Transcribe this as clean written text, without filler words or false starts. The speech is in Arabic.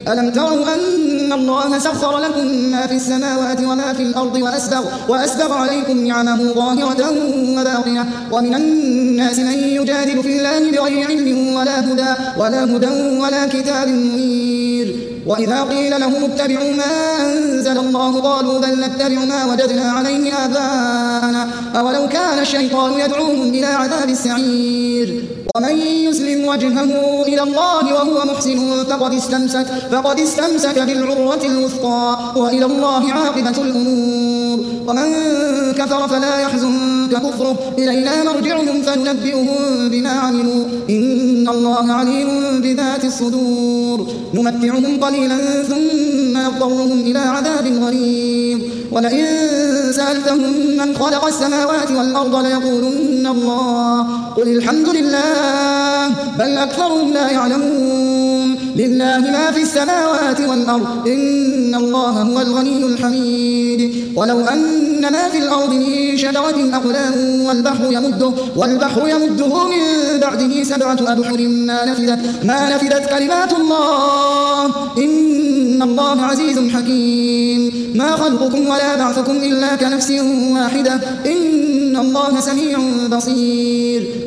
ألم تروا أن الله سخر لكم ما في السماوات وما في الأرض وأسبغ عليكم نعمه ظاهرة وباطنة ومن الناس من يجادل في الله بغير علم ولا هدى ولا كتاب منير وإذا قيل لهم اتبعوا ما أنزل الله قالوا بل نتبع ما وجدنا عليه آباءنا أولو كان الشيطان يدعوهم إلى عذاب السعير ومن يسلم وجهه إلى الله وهو محسن فقد استمسك بالعروة الوثقى وإلى الله عاقبة الأمور ومن كفر فلا يحزنك كفره إلينا مرجعهم فننبئهم بما عملوا إن الله عليم بذات الصدور نمتعهم قليلا ثم نضطرهم إلى عذاب غليظ ولئن سألتهم من خلق السماوات والأرض ليقولن الله قل الحمد لله بل أكثرهم لا يعلمون لله ما في السماوات والأرض إن الله هو الغني الحميد ولو أن ما في الأرض من شجرة أقلام والبحر يمده من بعده 7 أبحر ما نفدت كلمات الله إن الله عزيز حكيم ما خلقكم ولا بعثكم إلا كنفس واحدة إن الله سميع بصير